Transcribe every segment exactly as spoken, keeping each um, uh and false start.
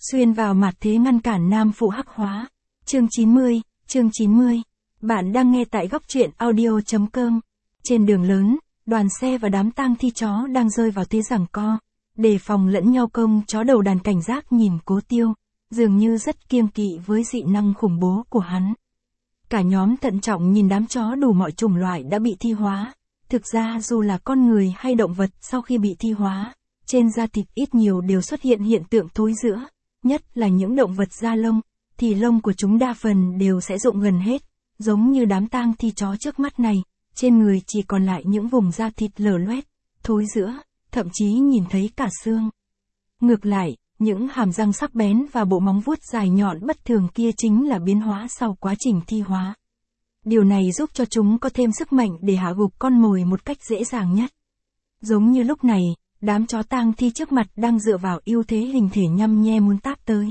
Xuyên vào mặt thế ngăn cản nam phụ hắc hóa. Chương chín mươi, chương chín mươi. Bạn đang nghe tại góc truyện audio chấm com. Trên đường lớn, đoàn xe và đám tang thi chó đang rơi vào thế giằng co. Đề phòng lẫn nhau, công chó đầu đàn cảnh giác nhìn Cố Tiêu, dường như rất kiêng kỵ với dị năng khủng bố của hắn. Cả nhóm thận trọng nhìn đám chó đủ mọi chủng loại đã bị thi hóa. Thực ra dù là con người hay động vật sau khi bị thi hóa, trên da thịt ít nhiều đều xuất hiện hiện tượng thối rữa, nhất là những động vật da lông, thì lông của chúng đa phần đều sẽ rụng gần hết, giống như đám tang thi chó trước mắt này, trên người chỉ còn lại những vùng da thịt lở loét, thối rữa, thậm chí nhìn thấy cả xương. Ngược lại, những hàm răng sắc bén và bộ móng vuốt dài nhọn bất thường kia chính là biến hóa sau quá trình thi hóa. Điều này giúp cho chúng có thêm sức mạnh để hạ gục con mồi một cách dễ dàng nhất. Giống như lúc này, đám chó tang thi trước mặt đang dựa vào ưu thế hình thể nhăm nhe muốn táp tới.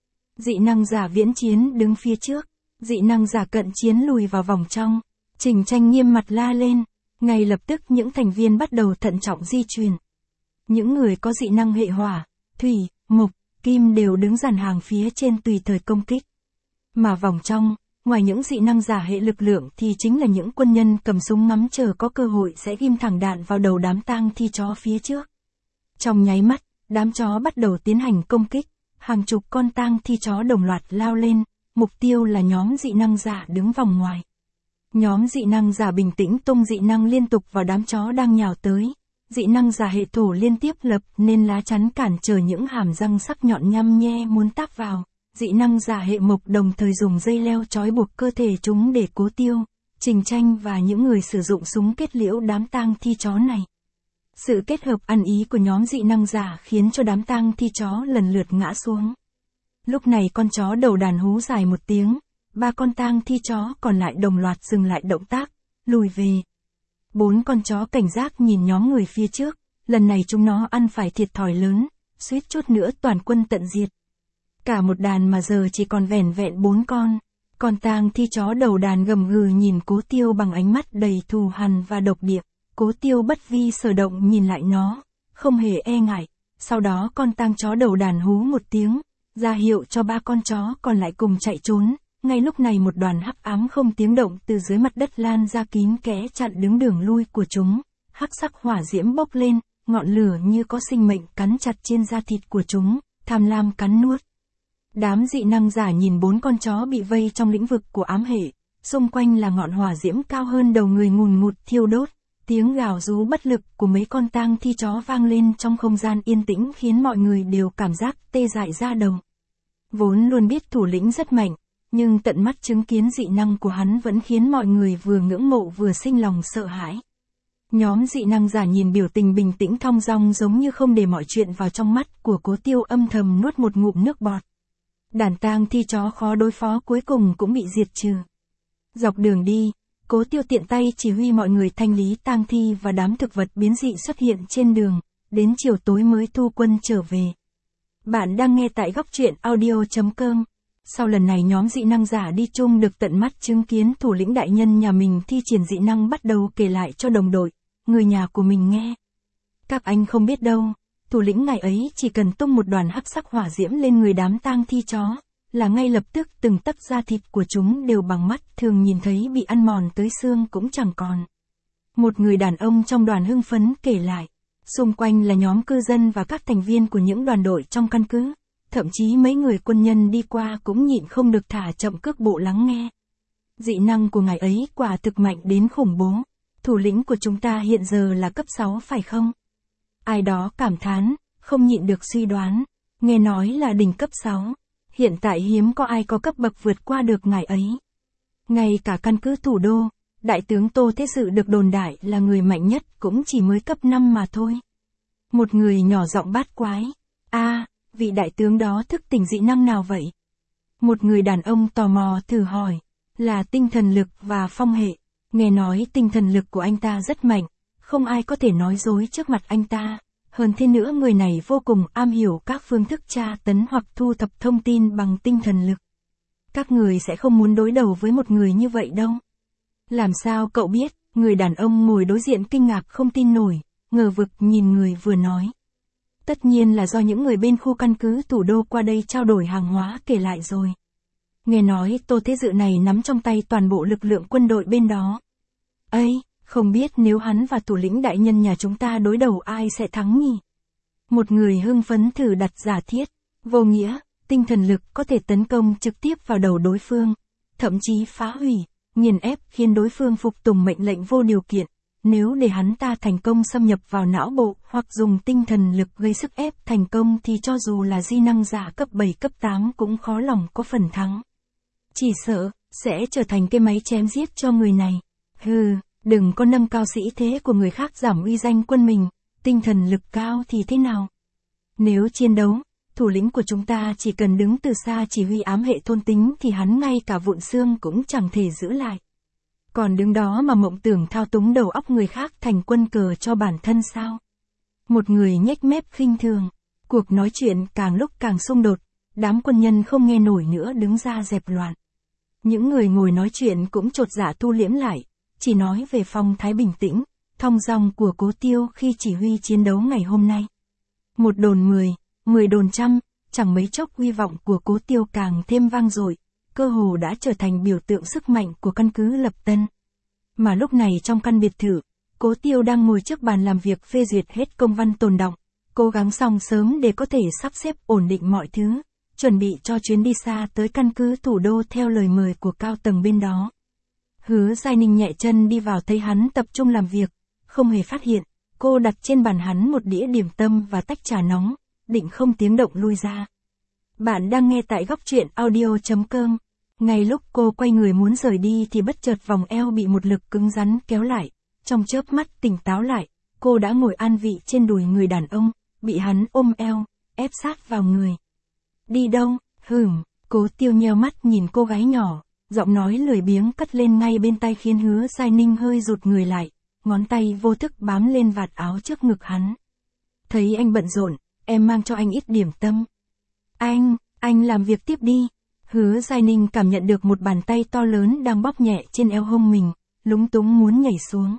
Dị năng giả viễn chiến đứng phía trước, dị năng giả cận chiến lùi vào vòng trong. Trình Tranh nghiêm mặt la lên, ngay lập tức những thành viên bắt đầu thận trọng di chuyển. Những người có dị năng hệ hỏa, thủy, mộc, kim đều đứng dàn hàng phía trên tùy thời công kích. Mà vòng trong, ngoài những dị năng giả hệ lực lượng thì chính là những quân nhân cầm súng ngắm chờ có cơ hội sẽ ghim thẳng đạn vào đầu đám tang thi chó phía trước. Trong nháy mắt, đám chó bắt đầu tiến hành công kích, hàng chục con tang thi chó đồng loạt lao lên, mục tiêu là nhóm dị năng giả đứng vòng ngoài. Nhóm dị năng giả bình tĩnh tung dị năng liên tục vào đám chó đang nhào tới. Dị năng giả hệ thổ liên tiếp lập nên lá chắn cản trở những hàm răng sắc nhọn nhăm nhe muốn táp vào. Dị năng giả hệ mộc đồng thời dùng dây leo trói buộc cơ thể chúng để Cố Tiêu, Trình Tranh và những người sử dụng súng kết liễu đám tang thi chó này. Sự kết hợp ăn ý của nhóm dị năng giả khiến cho đám tang thi chó lần lượt ngã xuống. Lúc này con chó đầu đàn hú dài một tiếng, ba con tang thi chó còn lại đồng loạt dừng lại động tác, lùi về. Bốn con chó cảnh giác nhìn nhóm người phía trước, lần này chúng nó ăn phải thiệt thòi lớn, suýt chút nữa toàn quân tận diệt. Cả một đàn mà giờ chỉ còn vẻn vẹn bốn con. Con tang thi chó đầu đàn gầm gừ nhìn Cố Tiêu bằng ánh mắt đầy thù hằn và độc địa. Cố Tiêu bất vi sở động nhìn lại nó, không hề e ngại. Sau đó con tang chó đầu đàn hú một tiếng, ra hiệu cho ba con chó còn lại cùng chạy trốn. Ngay lúc này một đoàn hắc ám không tiếng động từ dưới mặt đất lan ra kín kẽ chặn đứng đường lui của chúng. Hắc sắc hỏa diễm bốc lên, ngọn lửa như có sinh mệnh cắn chặt trên da thịt của chúng, tham lam cắn nuốt. Đám dị năng giả nhìn bốn con chó bị vây trong lĩnh vực của ám hệ, xung quanh là ngọn hỏa diễm cao hơn đầu người ngùn ngụt thiêu đốt. Tiếng gào rú bất lực của mấy con tang thi chó vang lên trong không gian yên tĩnh khiến mọi người đều cảm giác tê dại da đầu. Vốn luôn biết thủ lĩnh rất mạnh, nhưng tận mắt chứng kiến dị năng của hắn vẫn khiến mọi người vừa ngưỡng mộ vừa sinh lòng sợ hãi. Nhóm dị năng giả nhìn biểu tình bình tĩnh thong dong giống như không để mọi chuyện vào trong mắt của Cố Tiêu, âm thầm nuốt một ngụm nước bọt. Đàn tang thi chó khó đối phó cuối cùng cũng bị diệt trừ. Dọc đường đi, Cố Tiêu tiện tay chỉ huy mọi người thanh lý tang thi và đám thực vật biến dị xuất hiện trên đường, đến chiều tối mới thu quân trở về. Bạn đang nghe tại góc truyện audio chấm com. Sau lần này nhóm dị năng giả đi chung được tận mắt chứng kiến thủ lĩnh đại nhân nhà mình thi triển dị năng bắt đầu kể lại cho đồng đội, người nhà của mình nghe. Các anh không biết đâu, thủ lĩnh ngày ấy chỉ cần tung một đoàn hắc sắc hỏa diễm lên người đám tang thi chó, là ngay lập tức từng tấc da thịt của chúng đều bằng mắt thường nhìn thấy bị ăn mòn tới xương cũng chẳng còn. Một người đàn ông trong đoàn hưng phấn kể lại, xung quanh là nhóm cư dân và các thành viên của những đoàn đội trong căn cứ. Thậm chí mấy người quân nhân đi qua cũng nhịn không được thả chậm cước bộ lắng nghe. Dị năng của ngài ấy quả thực mạnh đến khủng bố. Thủ lĩnh của chúng ta hiện giờ là cấp sáu phải không? Ai đó cảm thán, không nhịn được suy đoán. Nghe nói là đỉnh cấp sáu. Hiện tại hiếm có ai có cấp bậc vượt qua được ngài ấy. Ngay cả căn cứ thủ đô, đại tướng Tô Thế Sự được đồn đại là người mạnh nhất cũng chỉ mới cấp năm mà thôi. Một người nhỏ giọng bát quái. A, vị đại tướng đó thức tỉnh dị năng nào vậy? Một người đàn ông tò mò thử hỏi. Là tinh thần lực và phong hệ. Nghe nói tinh thần lực của anh ta rất mạnh, không ai có thể nói dối trước mặt anh ta. Hơn thế nữa người này vô cùng am hiểu các phương thức tra tấn hoặc thu thập thông tin bằng tinh thần lực. Các người sẽ không muốn đối đầu với một người như vậy đâu. Làm sao cậu biết? Người đàn ông ngồi đối diện kinh ngạc không tin nổi, ngờ vực nhìn người vừa nói. Tất nhiên là do những người bên khu căn cứ thủ đô qua đây trao đổi hàng hóa kể lại rồi. Nghe nói Tô Thế Dự này nắm trong tay toàn bộ lực lượng quân đội bên đó. Ây, không biết nếu hắn và thủ lĩnh đại nhân nhà chúng ta đối đầu ai sẽ thắng nhỉ? Một người hưng phấn thử đặt giả thiết, vô nghĩa, tinh thần lực có thể tấn công trực tiếp vào đầu đối phương, thậm chí phá hủy, nghiền ép khiến đối phương phục tùng mệnh lệnh vô điều kiện. Nếu để hắn ta thành công xâm nhập vào não bộ hoặc dùng tinh thần lực gây sức ép thành công thì cho dù là di năng giả cấp bảy cấp tám cũng khó lòng có phần thắng. Chỉ sợ, sẽ trở thành cái máy chém giết cho người này. Hừ, đừng có nâng cao sĩ thế của người khác giảm uy danh quân mình, tinh thần lực cao thì thế nào? Nếu chiến đấu, thủ lĩnh của chúng ta chỉ cần đứng từ xa chỉ huy ám hệ thôn tính thì hắn ngay cả vụn xương cũng chẳng thể giữ lại. Còn đứng đó mà mộng tưởng thao túng đầu óc người khác thành quân cờ cho bản thân sao? Một người nhếch mép khinh thường. Cuộc nói chuyện càng lúc càng xung đột, đám quân nhân không nghe nổi nữa đứng ra dẹp loạn. Những người ngồi nói chuyện cũng chột dạ thu liễm lại, chỉ nói về phong thái bình tĩnh, thong dong của Cố Tiêu khi chỉ huy chiến đấu ngày hôm nay. Một đồn mười, mười đồn trăm, chẳng mấy chốc hy vọng của Cố Tiêu càng thêm vang dội, cơ hồ đã trở thành biểu tượng sức mạnh của căn cứ Lập Tân. Mà lúc này trong căn biệt thự, Cố Tiêu đang ngồi trước bàn làm việc phê duyệt hết công văn tồn đọng, cố gắng xong sớm để có thể sắp xếp ổn định mọi thứ, chuẩn bị cho chuyến đi xa tới căn cứ thủ đô theo lời mời của cao tầng bên đó. Hứa Giai Ninh nhẹ chân đi vào thấy hắn tập trung làm việc, không hề phát hiện, cô đặt trên bàn hắn một đĩa điểm tâm và tách trà nóng, định không tiếng động lui ra. Bạn đang nghe tại góc truyện audio chấm com. Ngay lúc cô quay người muốn rời đi thì bất chợt vòng eo bị một lực cứng rắn kéo lại, trong chớp mắt tỉnh táo lại, cô đã ngồi an vị trên đùi người đàn ông, bị hắn ôm eo, ép sát vào người. Đi đâu? Hửm, Cố Tiêu nheo mắt nhìn cô gái nhỏ, giọng nói lười biếng cất lên ngay bên tai khiến Hứa Giai Ninh hơi rụt người lại, ngón tay vô thức bám lên vạt áo trước ngực hắn. Thấy anh bận rộn, em mang cho anh ít điểm tâm. Anh, anh làm việc tiếp đi. Hứa Giai Ninh cảm nhận được một bàn tay to lớn đang bóp nhẹ trên eo hông mình, lúng túng muốn nhảy xuống.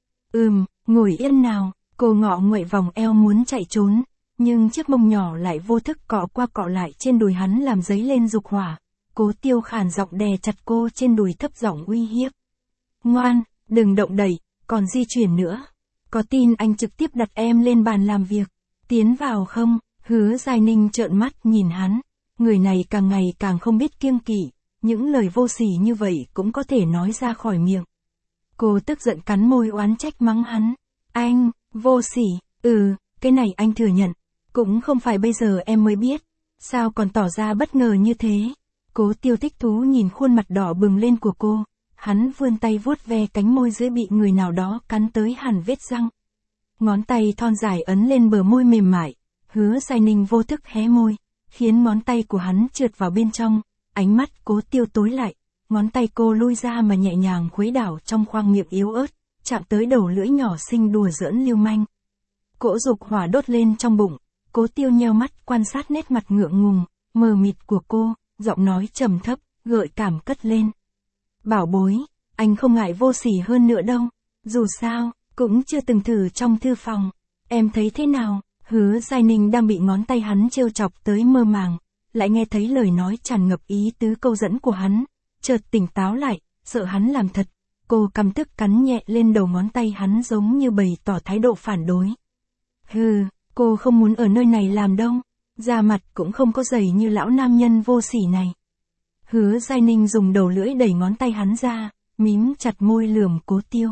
Ừm, ngồi yên nào, cô ngọ nguậy vòng eo muốn chạy trốn, nhưng chiếc mông nhỏ lại vô thức cọ qua cọ lại trên đùi hắn làm dấy lên dục hỏa. Cố Tiêu khàn giọng đè chặt cô trên đùi thấp giọng uy hiếp. Ngoan, đừng động đẩy, còn di chuyển nữa. Có tin anh trực tiếp đặt em lên bàn làm việc, tiến vào không? Hứa Giai Ninh trợn mắt nhìn hắn. Người này càng ngày càng không biết kiêng kỵ, những lời vô sỉ như vậy cũng có thể nói ra khỏi miệng. Cô tức giận cắn môi oán trách mắng hắn. Anh, vô sỉ, ừ, cái này anh thừa nhận. Cũng không phải bây giờ em mới biết. Sao còn tỏ ra bất ngờ như thế? Cố Tiêu thích thú nhìn khuôn mặt đỏ bừng lên của cô. Hắn vươn tay vuốt ve cánh môi dưới bị người nào đó cắn tới hẳn vết răng. Ngón tay thon dài ấn lên bờ môi mềm mại. Hứa Giai Ninh vô thức hé môi, khiến ngón tay của hắn trượt vào bên trong, ánh mắt Cố Tiêu tối lại, ngón tay cô lui ra mà nhẹ nhàng khuấy đảo trong khoang miệng yếu ớt, chạm tới đầu lưỡi nhỏ xinh đùa giỡn lưu manh. Cỗ dục hỏa đốt lên trong bụng, Cố Tiêu nheo mắt quan sát nét mặt ngượng ngùng, mờ mịt của cô, giọng nói trầm thấp, gợi cảm cất lên. Bảo bối, anh không ngại vô sỉ hơn nữa đâu, dù sao, cũng chưa từng thử trong thư phòng, em thấy thế nào? Hứa Giai Ninh đang bị ngón tay hắn trêu chọc tới mơ màng, lại nghe thấy lời nói tràn ngập ý tứ câu dẫn của hắn, chợt tỉnh táo lại, sợ hắn làm thật, cô căm tức cắn nhẹ lên đầu ngón tay hắn giống như bày tỏ thái độ phản đối. Hừ, cô không muốn ở nơi này làm đâu, da mặt cũng không có dày như lão nam nhân vô sỉ này. Hứa Giai Ninh dùng đầu lưỡi đẩy ngón tay hắn ra, mím chặt môi lườm Cố Tiêu.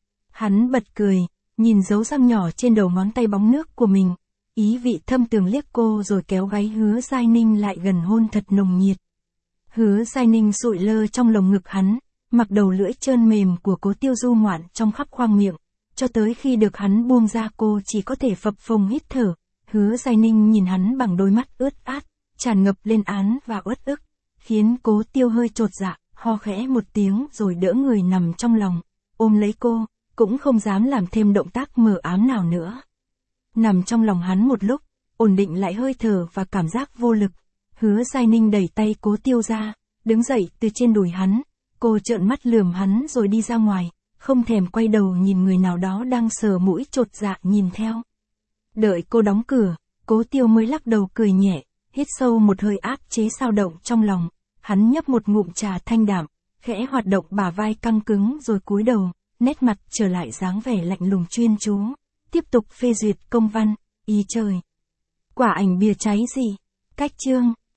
Hắn bật cười, nhìn dấu răng nhỏ trên đầu ngón tay bóng nước của mình, ý vị thâm tường liếc cô rồi kéo gáy Hứa Giai Ninh lại gần hôn thật nồng nhiệt. Hứa Giai Ninh sụi lơ trong lồng ngực hắn, mặc đầu lưỡi trơn mềm của Cố Tiêu du ngoạn trong khắp khoang miệng, cho tới khi được hắn buông ra cô chỉ có thể phập phồng hít thở. Hứa Giai Ninh nhìn hắn bằng đôi mắt ướt át, tràn ngập lên án và uất ức, khiến Cố Tiêu hơi chột dạ, ho khẽ một tiếng rồi đỡ người nằm trong lòng, ôm lấy cô, cũng không dám làm thêm động tác mờ ám nào nữa. Nằm trong lòng hắn một lúc, ổn định lại hơi thở và cảm giác vô lực, Hứa Giai Ninh đẩy tay Cố Tiêu ra, đứng dậy từ trên đùi hắn, cô trợn mắt lườm hắn rồi đi ra ngoài, không thèm quay đầu nhìn người nào đó đang sờ mũi chột dạ nhìn theo. Đợi cô đóng cửa, Cố Tiêu mới lắc đầu cười nhẹ, hít sâu một hơi áp chế xao động trong lòng, hắn nhấp một ngụm trà thanh đạm, khẽ hoạt động bả vai căng cứng rồi cúi đầu, nét mặt trở lại dáng vẻ lạnh lùng chuyên chú, tiếp tục phê duyệt công văn, ý trời. Quả ảnh bìa cháy gì? Cách chương